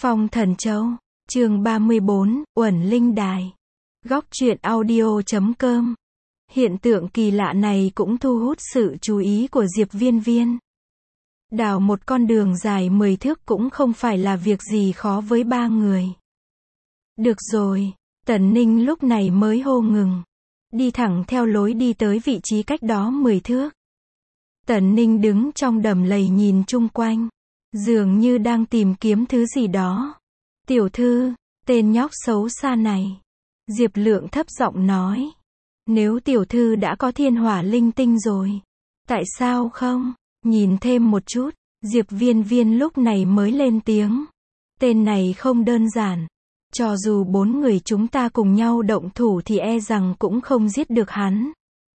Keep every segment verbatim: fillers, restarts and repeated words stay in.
Phong Thần Châu, chương ba mươi bốn, Uẩn Linh Đài. Góc truyện audio chấm com. Hiện tượng kỳ lạ này cũng thu hút sự chú ý của Diệp Viên Viên. Đào một con đường dài mười thước cũng không phải là việc gì khó với ba người. Được rồi, Tần Ninh lúc này mới hô ngừng. Đi thẳng theo lối đi tới vị trí cách đó mười thước. Tần Ninh đứng trong đầm lầy nhìn chung quanh. Dường như đang tìm kiếm thứ gì đó. Tiểu thư, tên nhóc xấu xa này. Diệp Lượng thấp giọng nói. Nếu tiểu thư đã có thiên hỏa linh tinh rồi, tại sao không nhìn thêm một chút? Diệp Viên Viên lúc này mới lên tiếng. Tên này không đơn giản. Cho dù bốn người chúng ta cùng nhau động thủ thì e rằng cũng không giết được hắn.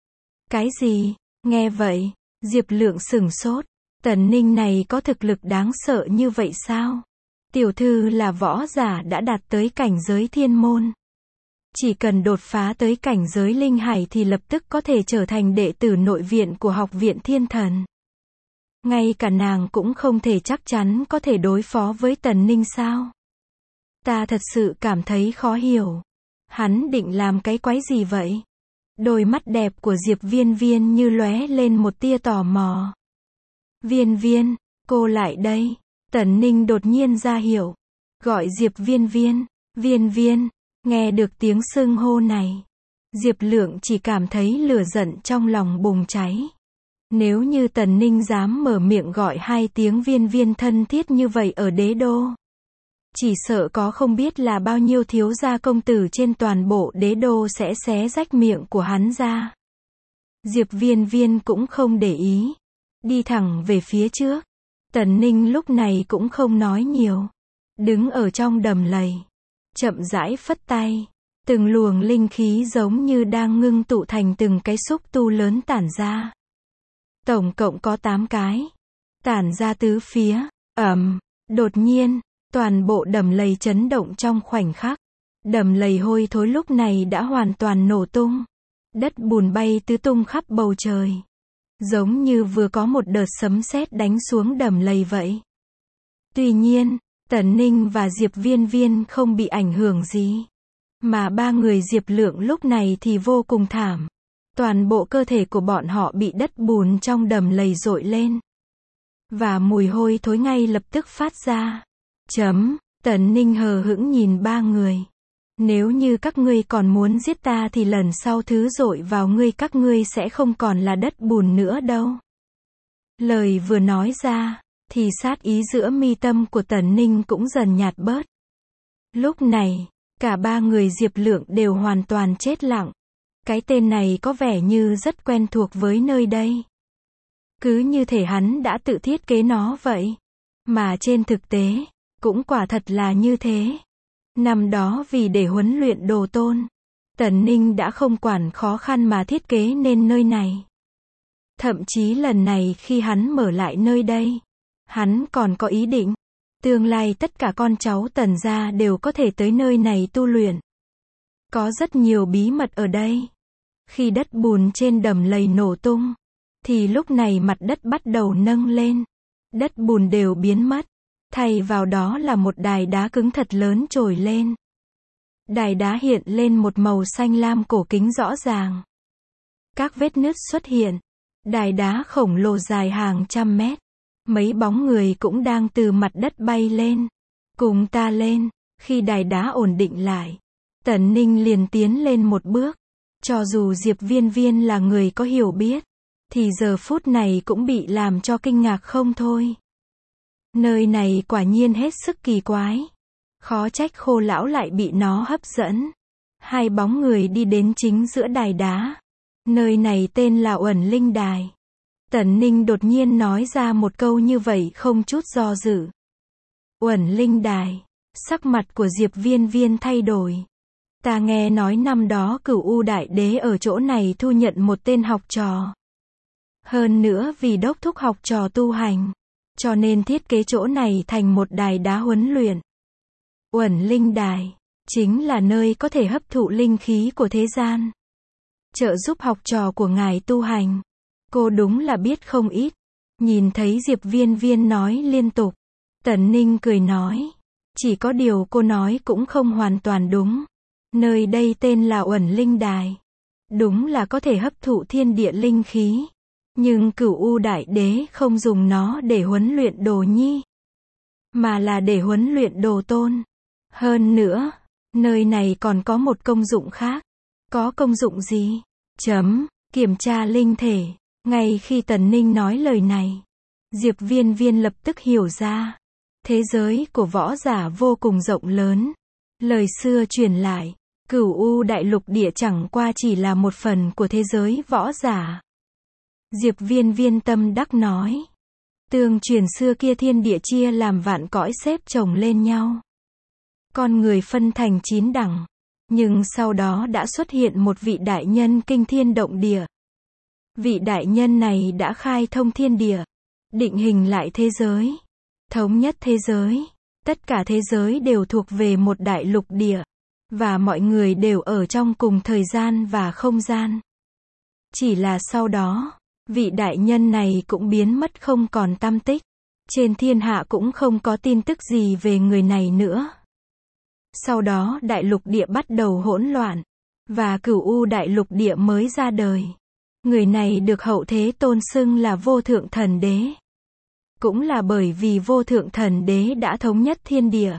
Cái gì? Nghe vậy, Diệp Lượng sửng sốt. Tần Ninh này có thực lực đáng sợ như vậy sao? Tiểu thư là võ giả đã đạt tới cảnh giới thiên môn. Chỉ cần đột phá tới cảnh giới linh hải thì lập tức có thể trở thành đệ tử nội viện của học viện thiên thần. Ngay cả nàng cũng không thể chắc chắn có thể đối phó với Tần Ninh sao? Ta thật sự cảm thấy khó hiểu. Hắn định làm cái quái gì vậy? Đôi mắt đẹp của Diệp Viên Viên như lóe lên một tia tò mò. Viên Viên, cô lại đây. Tần Ninh đột nhiên ra hiệu. Gọi Diệp Viên Viên. Viên Viên. Nghe được tiếng xưng hô này, Diệp Lượng chỉ cảm thấy lửa giận trong lòng bùng cháy. Nếu như Tần Ninh dám mở miệng gọi hai tiếng Viên Viên thân thiết như vậy ở đế đô, chỉ sợ có không biết là bao nhiêu thiếu gia công tử trên toàn bộ đế đô sẽ xé rách miệng của hắn ra. Diệp Viên Viên cũng không để ý, đi thẳng về phía trước. Tần Ninh lúc này cũng không nói nhiều, đứng ở trong đầm lầy, chậm rãi phất tay, từng luồng linh khí giống như đang ngưng tụ thành từng cái xúc tu lớn tản ra. Tổng cộng có tám cái, tản ra tứ phía. Ầm, đột nhiên, toàn bộ đầm lầy chấn động trong khoảnh khắc. Đầm lầy hôi thối lúc này đã hoàn toàn nổ tung. Đất bùn bay tứ tung khắp bầu trời, giống như vừa có một đợt sấm sét đánh xuống đầm lầy vậy. Tuy nhiên, Tần Ninh và Diệp Viên Viên không bị ảnh hưởng gì. Mà ba người Diệp Lượng lúc này thì vô cùng thảm. Toàn bộ cơ thể của bọn họ bị đất bùn trong đầm lầy dội lên. Và mùi hôi thối ngay lập tức phát ra. Chấm, Tần Ninh hờ hững nhìn ba người. Nếu như các ngươi còn muốn giết ta thì lần sau thứ dội vào ngươi các ngươi sẽ không còn là đất bùn nữa đâu. Lời vừa nói ra, thì sát ý giữa mi tâm của Tần Ninh cũng dần nhạt bớt. Lúc này, cả ba người Diệp Lượng đều hoàn toàn chết lặng. Cái tên này có vẻ như rất quen thuộc với nơi đây. Cứ như thể hắn đã tự thiết kế nó vậy. Mà trên thực tế, cũng quả thật là như thế. Năm đó vì để huấn luyện đồ tôn, Tần Ninh đã không quản khó khăn mà thiết kế nên nơi này. Thậm chí lần này khi hắn mở lại nơi đây, hắn còn có ý định, tương lai tất cả con cháu Tần gia đều có thể tới nơi này tu luyện. Có rất nhiều bí mật ở đây. Khi đất bùn trên đầm lầy nổ tung, thì lúc này mặt đất bắt đầu nâng lên. Đất bùn đều biến mất. Thay vào đó là một đài đá cứng thật lớn trồi lên. Đài đá hiện lên một màu xanh lam cổ kính rõ ràng. Các vết nứt xuất hiện. Đài đá khổng lồ dài hàng trăm mét. Mấy bóng người cũng đang từ mặt đất bay lên. Cùng ta lên. Khi đài đá ổn định lại, Tần Ninh liền tiến lên một bước. Cho dù Diệp Viên Viên là người có hiểu biết, thì giờ phút này cũng bị làm cho kinh ngạc không thôi. Nơi này quả nhiên hết sức kỳ quái. Khó trách Khô lão lại bị nó hấp dẫn. Hai bóng người đi đến chính giữa đài đá. Nơi này tên là Uẩn Linh Đài. Tần Ninh đột nhiên nói ra một câu như vậy không chút do dự. Uẩn Linh Đài. Sắc mặt của Diệp Viên Viên thay đổi. Ta nghe nói năm đó Cửu U Đại Đế ở chỗ này thu nhận một tên học trò. Hơn nữa vì đốc thúc học trò tu hành, cho nên thiết kế chỗ này thành một đài đá huấn luyện. Uẩn Linh Đài chính là nơi có thể hấp thụ linh khí của thế gian, trợ giúp học trò của ngài tu hành. Cô đúng là biết không ít. Nhìn thấy Diệp Viên Viên nói liên tục, Tần Ninh cười nói, Chỉ có điều cô nói cũng không hoàn toàn đúng. Nơi đây tên là Uẩn Linh Đài. Đúng là có thể hấp thụ thiên địa linh khí. Nhưng Cửu U Đại Đế không dùng nó để huấn luyện Đồ Nhi, mà là để huấn luyện Đồ Tôn. Hơn nữa, nơi này còn có một công dụng khác. Có công dụng gì? Chấm, kiểm tra linh thể. Ngay khi Tần Ninh nói lời này, Diệp Viên Viên lập tức hiểu ra. Thế giới của võ giả vô cùng rộng lớn. Lời xưa truyền lại, Cửu U Đại Lục Địa chẳng qua chỉ là một phần của thế giới võ giả. Diệp Viên Viên tâm đắc nói. Tương truyền xưa kia thiên địa chia làm vạn cõi xếp chồng lên nhau. Con người phân thành chín đẳng. Nhưng sau đó đã xuất hiện một vị đại nhân kinh thiên động địa. Vị đại nhân này đã khai thông thiên địa, định hình lại thế giới, thống nhất thế giới. Tất cả thế giới đều thuộc về một đại lục địa, và mọi người đều ở trong cùng thời gian và không gian. Chỉ là sau đó, vị đại nhân này cũng biến mất không còn tăm tích. Trên thiên hạ cũng không có tin tức gì về người này nữa. Sau đó đại lục địa bắt đầu hỗn loạn, và Cửu U Đại Lục Địa mới ra đời. Người này được hậu thế tôn xưng là Vô Thượng Thần Đế. Cũng là bởi vì Vô Thượng Thần Đế đã thống nhất thiên địa,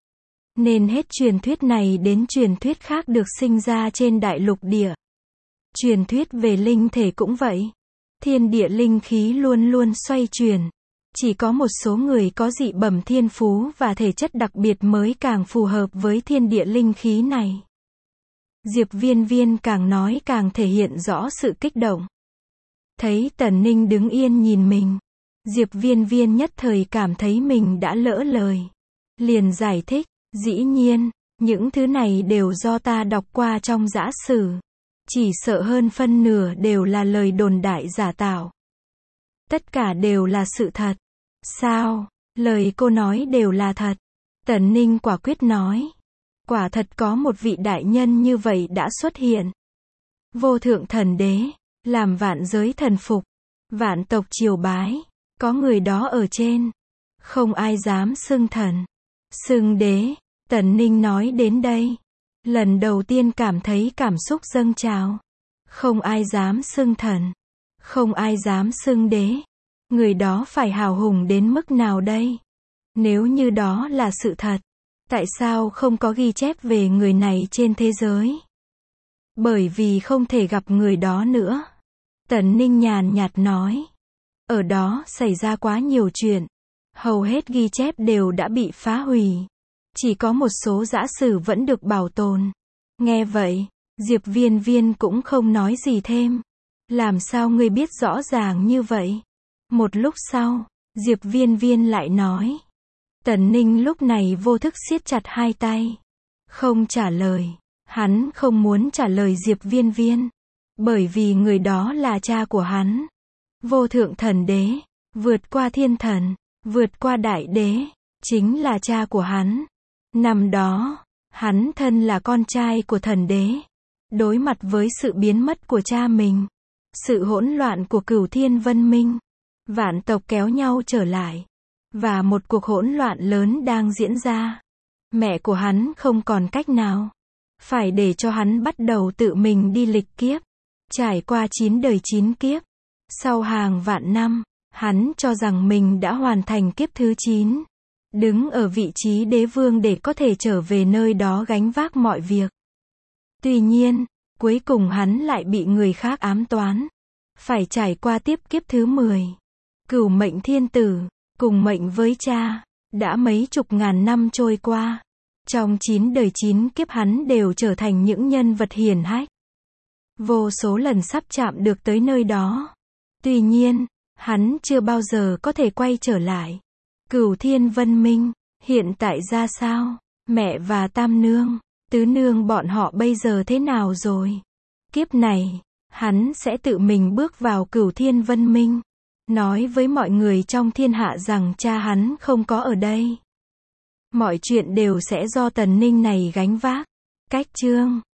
nên hết truyền thuyết này đến truyền thuyết khác được sinh ra trên đại lục địa. Truyền thuyết về linh thể cũng vậy. Thiên địa linh khí luôn luôn xoay chuyển. Chỉ có một số người có dị bẩm thiên phú và thể chất đặc biệt mới càng phù hợp với thiên địa linh khí này. Diệp Viên Viên càng nói càng thể hiện rõ sự kích động. Thấy Tần Ninh đứng yên nhìn mình, Diệp Viên Viên nhất thời cảm thấy mình đã lỡ lời. Liền giải thích, dĩ nhiên, những thứ này đều do ta đọc qua trong giã sử. Chỉ sợ hơn phân nửa đều là lời đồn đại giả tạo. Tất cả đều là sự thật. Sao? Lời cô nói đều là thật. Tần Ninh quả quyết nói. Quả thật có một vị đại nhân như vậy đã xuất hiện. Vô Thượng Thần Đế, làm vạn giới thần phục, vạn tộc triều bái. Có người đó ở trên, không ai dám xưng thần, xưng đế. Tần Ninh nói đến đây, lần đầu tiên cảm thấy cảm xúc dâng trào. Không ai dám xưng thần, không ai dám xưng đế. Người đó phải hào hùng đến mức nào đây? Nếu như đó là sự thật, tại sao không có ghi chép về người này trên thế giới? Bởi vì không thể gặp người đó nữa. Tần Ninh nhàn nhạt nói. Ở đó xảy ra quá nhiều chuyện. Hầu hết ghi chép đều đã bị phá hủy. Chỉ có một số giã sử vẫn được bảo tồn. Nghe vậy, Diệp Viên Viên cũng không nói gì thêm. Làm sao ngươi biết rõ ràng như vậy? Một lúc sau, Diệp Viên Viên lại nói. Tần Ninh lúc này vô thức siết chặt hai tay. Không trả lời. Hắn không muốn trả lời Diệp Viên Viên. Bởi vì người đó là cha của hắn. Vô Thượng Thần Đế, vượt qua thiên thần, vượt qua đại đế, chính là cha của hắn. Năm đó, hắn thân là con trai của thần đế. Đối mặt với sự biến mất của cha mình, sự hỗn loạn của Cửu Thiên Vân Minh, vạn tộc kéo nhau trở lại, và một cuộc hỗn loạn lớn đang diễn ra. Mẹ của hắn không còn cách nào, phải để cho hắn bắt đầu tự mình đi lịch kiếp, trải qua chín đời chín kiếp. Sau hàng vạn năm, hắn cho rằng mình đã hoàn thành kiếp thứ chín, đứng ở vị trí đế vương để có thể trở về nơi đó gánh vác mọi việc. Tuy nhiên, cuối cùng hắn lại bị người khác ám toán, phải trải qua tiếp kiếp thứ mười. Cửu mệnh thiên tử, cùng mệnh với cha, đã mấy chục ngàn năm trôi qua. Trong chín đời chín kiếp hắn đều trở thành những nhân vật hiển hách. Vô số lần sắp chạm được tới nơi đó. Tuy nhiên, hắn chưa bao giờ có thể quay trở lại. Cửu Thiên Vân Minh, hiện tại ra sao? Mẹ và Tam Nương, Tứ Nương bọn họ bây giờ thế nào rồi? Kiếp này, hắn sẽ tự mình bước vào Cửu Thiên Vân Minh, nói với mọi người trong thiên hạ rằng cha hắn không có ở đây. Mọi chuyện đều sẽ do Tần Ninh này gánh vác. Cách chương